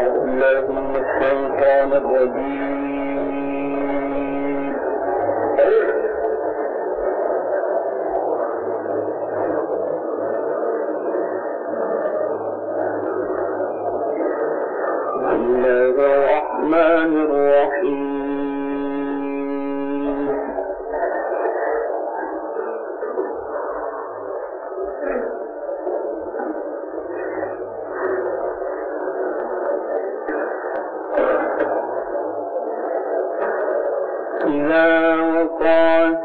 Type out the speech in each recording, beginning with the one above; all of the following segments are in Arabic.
الشيطان الرجيم. بسم الله الرحمن الرحيم. إذا وقعت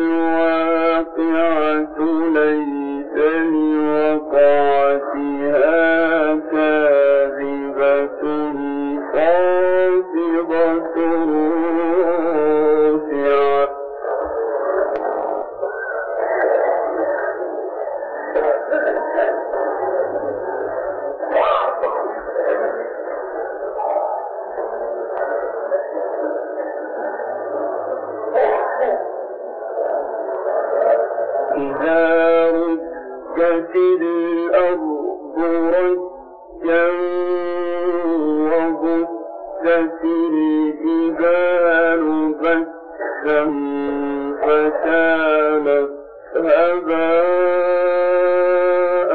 الواقعة ليس لوقعتها كاذبة خافضة رافعة إذا رجت الأرض رجا وبست الجبال بسا فكانت هباء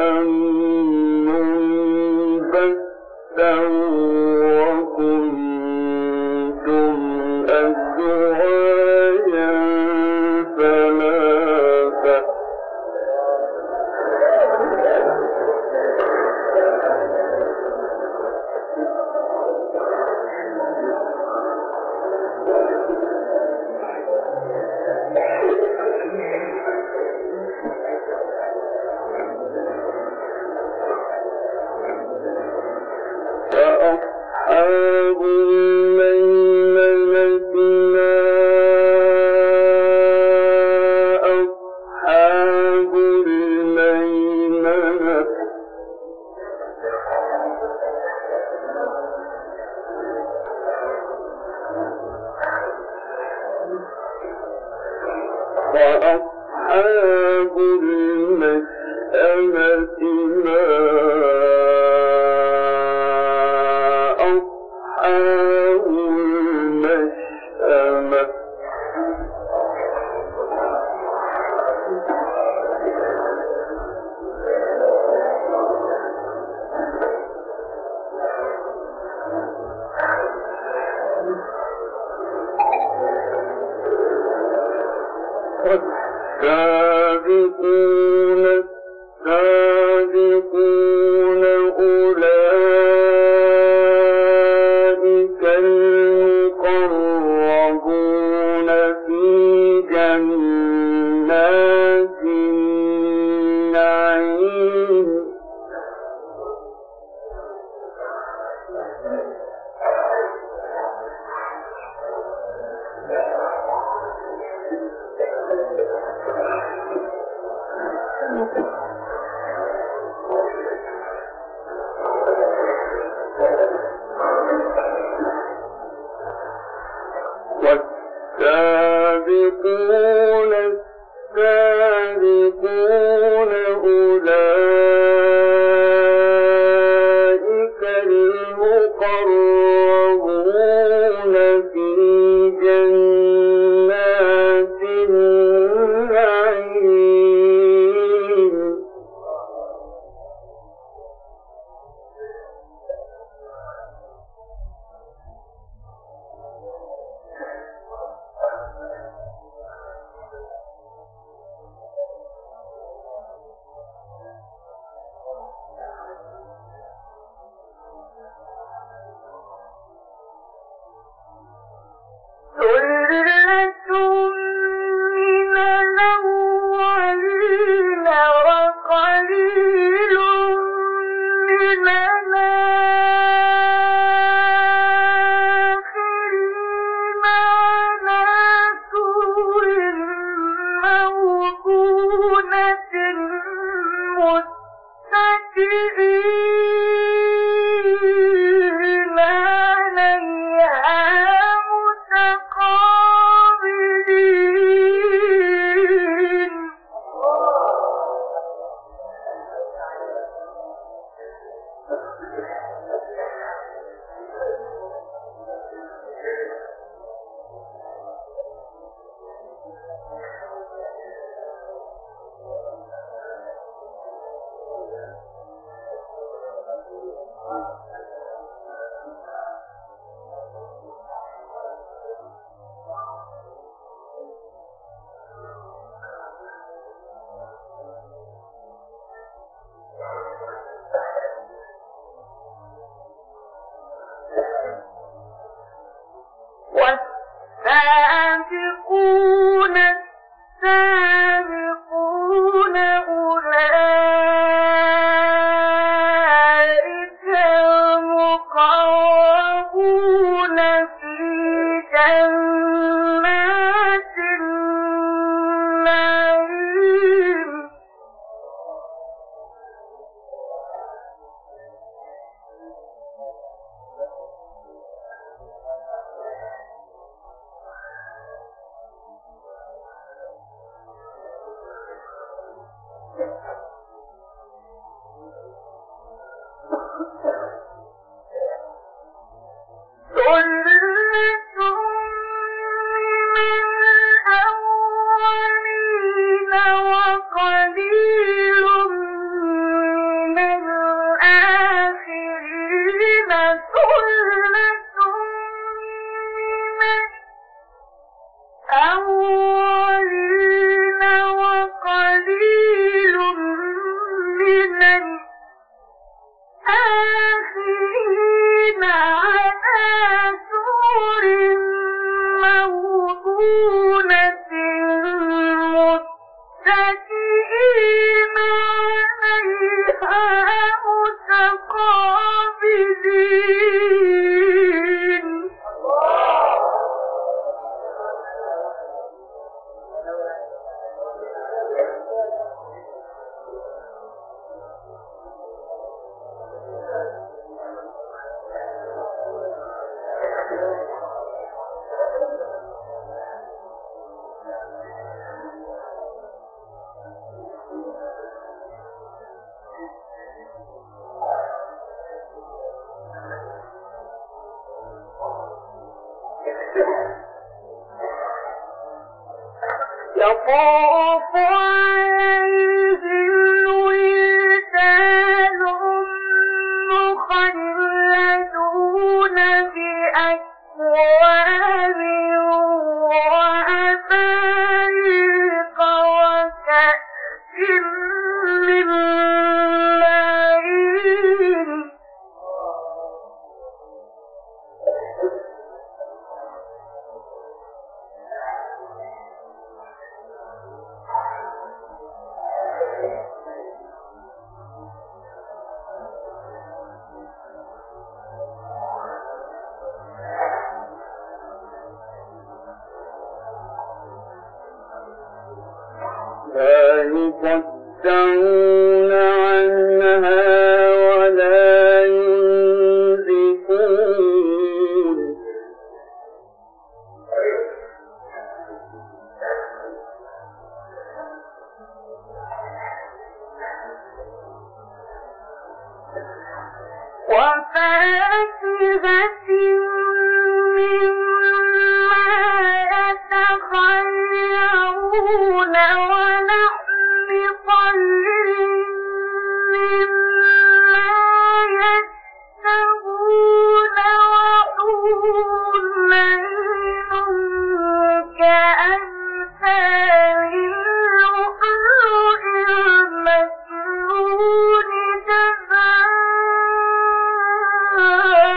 منبثا وكنتم أزواجا ثلاثا فأصحاب الميمنة ما أصحاب الميمنة وأصحاب المشأمة ما أصحاب المشأمة والسابقون السابقون أولئك المقربون في جنات النعيم والسابقون السابقون أولئك المقربون في جنات النعيم ثلة من الأولين وقليل من الآخرين على سرر موضونة متكئين عليها متقابلين والسابقون السابقون أولئك المقربون في جنات النعيم يطوف عليهم ولدان مخلدون بأكواب وأباريق وكأس من معين لا يصدعون عنها ولا ينزفون وفاكهة مما يتخيرون ولحم طير مما يشتهون وحور عين كأمثال اللؤلؤ المكنون جزاء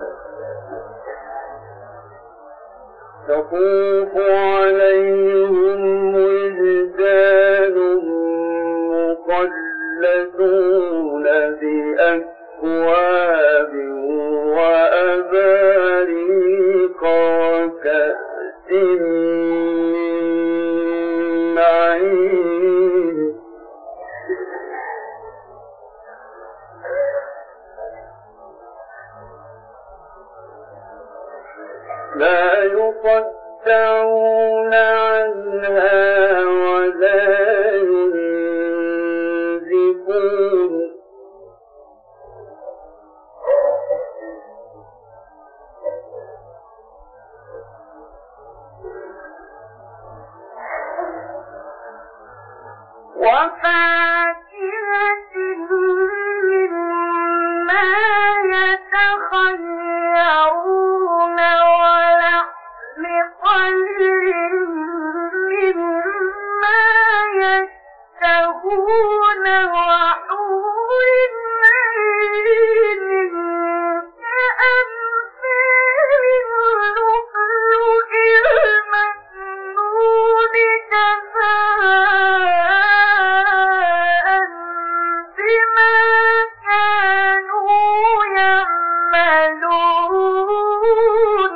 يطوف عليهم ولدان مخلدون بأكواب وأباريق وكأس من معين لا يصدعون عنها ولا ينزفون وفاكهة مما يتخيرون ولحم طير مما يشتهون وحور عين كأمثال اللؤلؤ المكنون جزاء بما كانوا يعملون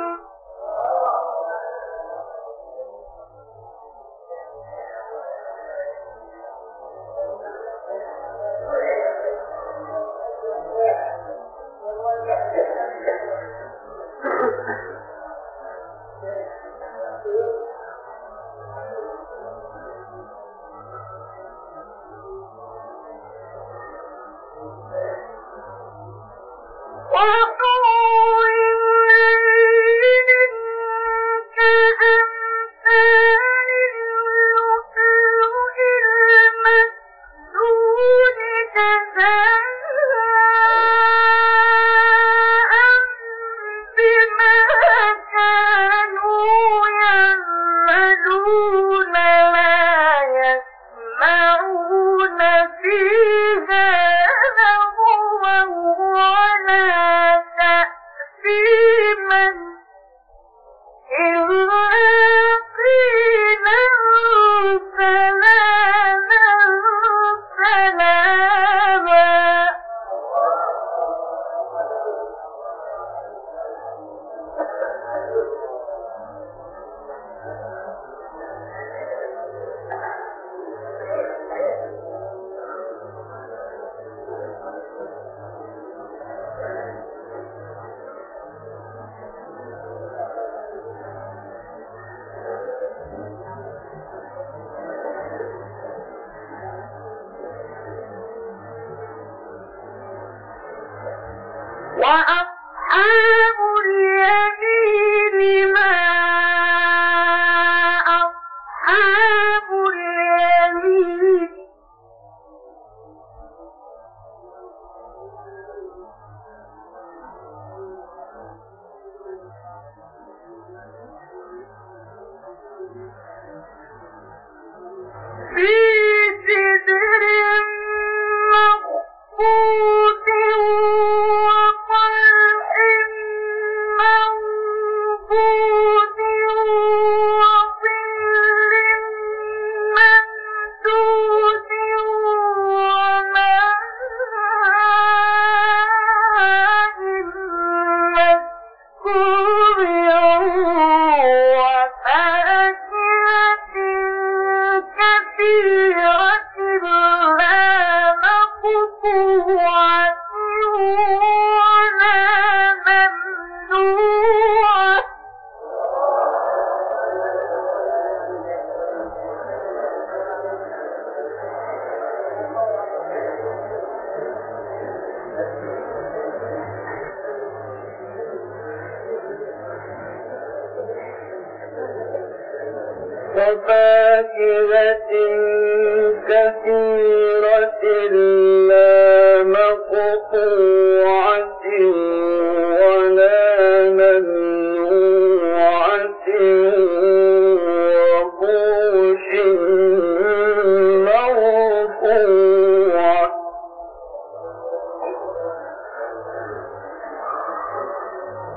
وحور عين كأمثال اللؤلؤ المكنون جزاء بما كانوا يعملون لا يسمعون فيها لغوا ولا تأثيما إلا قيلا سلاما سلاما وأصحاب اليمين ما أصحاب اليمين في سدر مخضود وطلح منضود وظل ممدود وماء مسكوب وفاكهة كثيرة لا مقطوعة ولا ممنوعة وفاكهة كثيرة لا مقطوعة ولا ممنوعة وفرش مرفوعة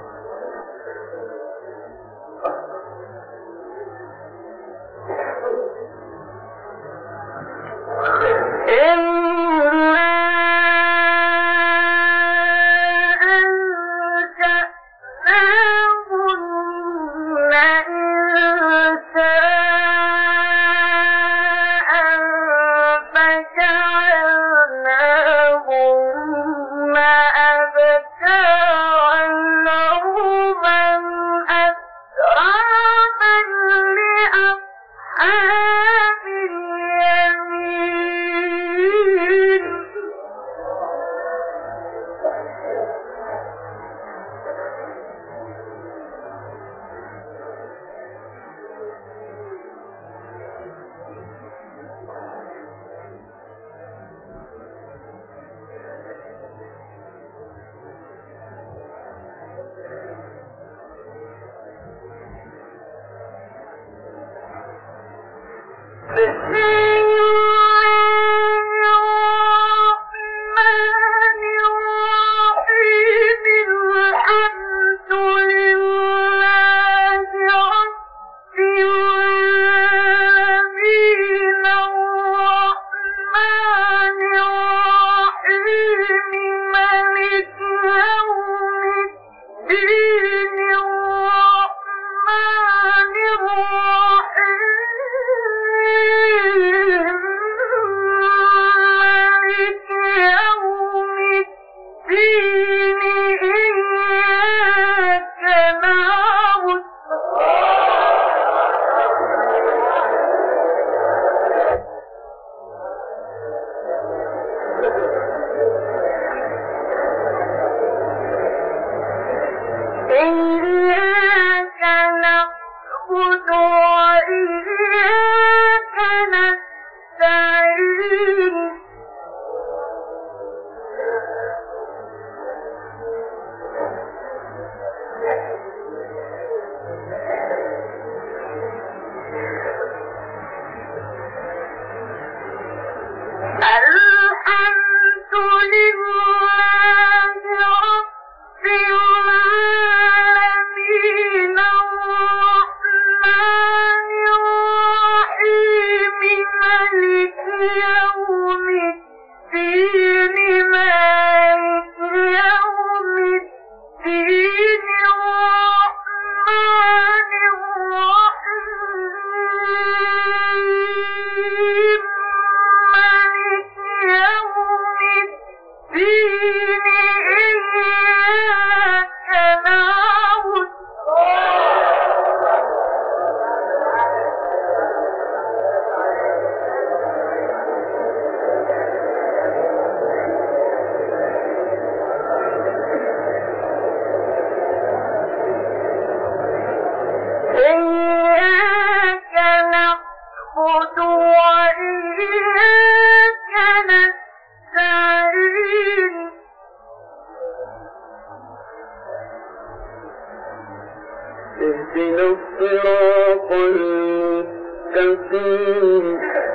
إياك نعبد وإياك نستعين الحمد لله رب العالمين الرحمن الرحيم مالك يوم الدين مالك يوم الدين الرحمن الرحيم مالك يوم الدين إياك نعبد إياك نعبد وإياك نستعين اهدنا الصراط المستقيم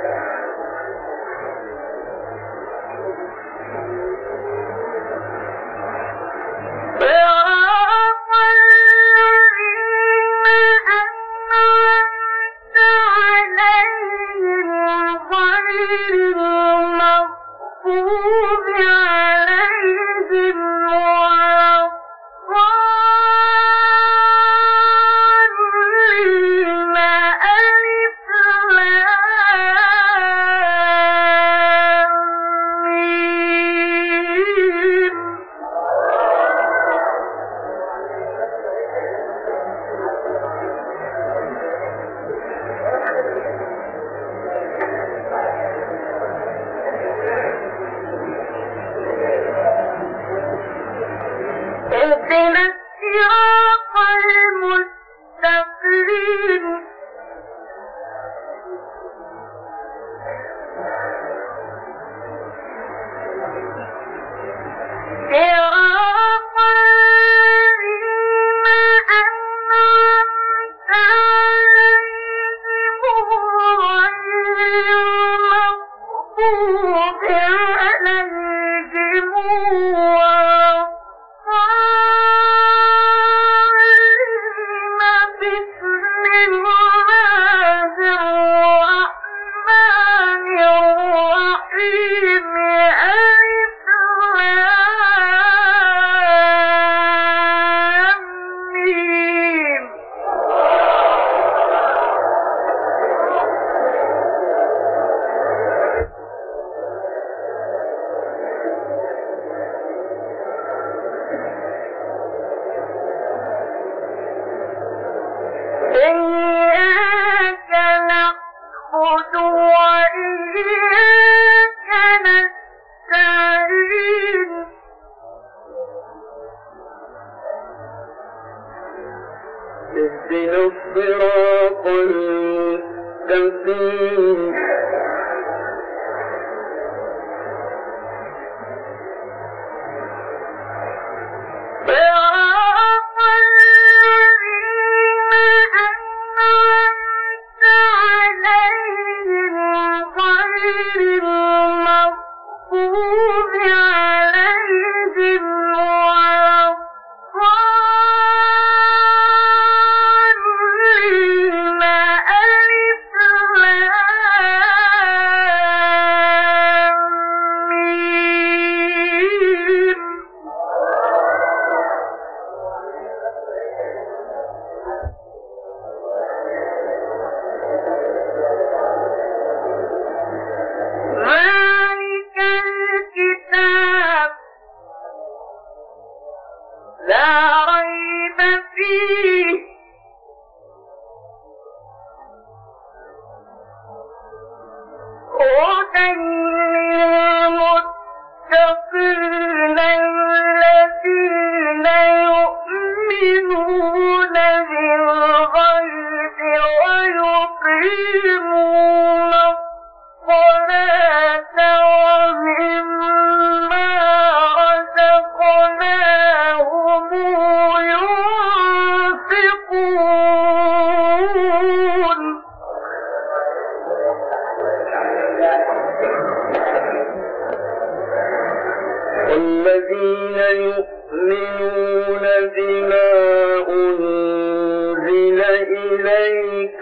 صراط الذين أنعمت عليهم غير المغضوب عليهم ولا الضالين ألف لام ميم اهدنا الصراط المستقيم صراط الذين أنعمت عليهم غير المغضوب عليهم ولا الضالين بسم الله الرحمن الرحيم ألف لام ميم إياك نعبد وإياك نستعين اهدنا الصراط المستقيم صراط الذين أنعمت عليهم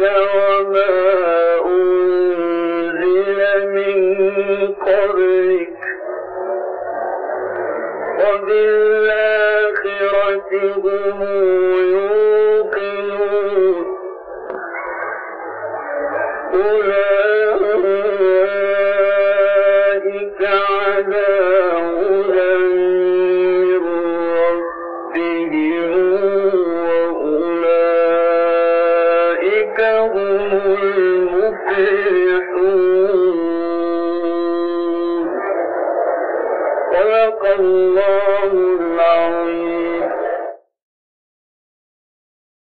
وما أنزل من قبلك وبالآخرة هم يوقنون أولئك على هدى من ربهم وأولئك هم المفلحون. صدق الله العظيم.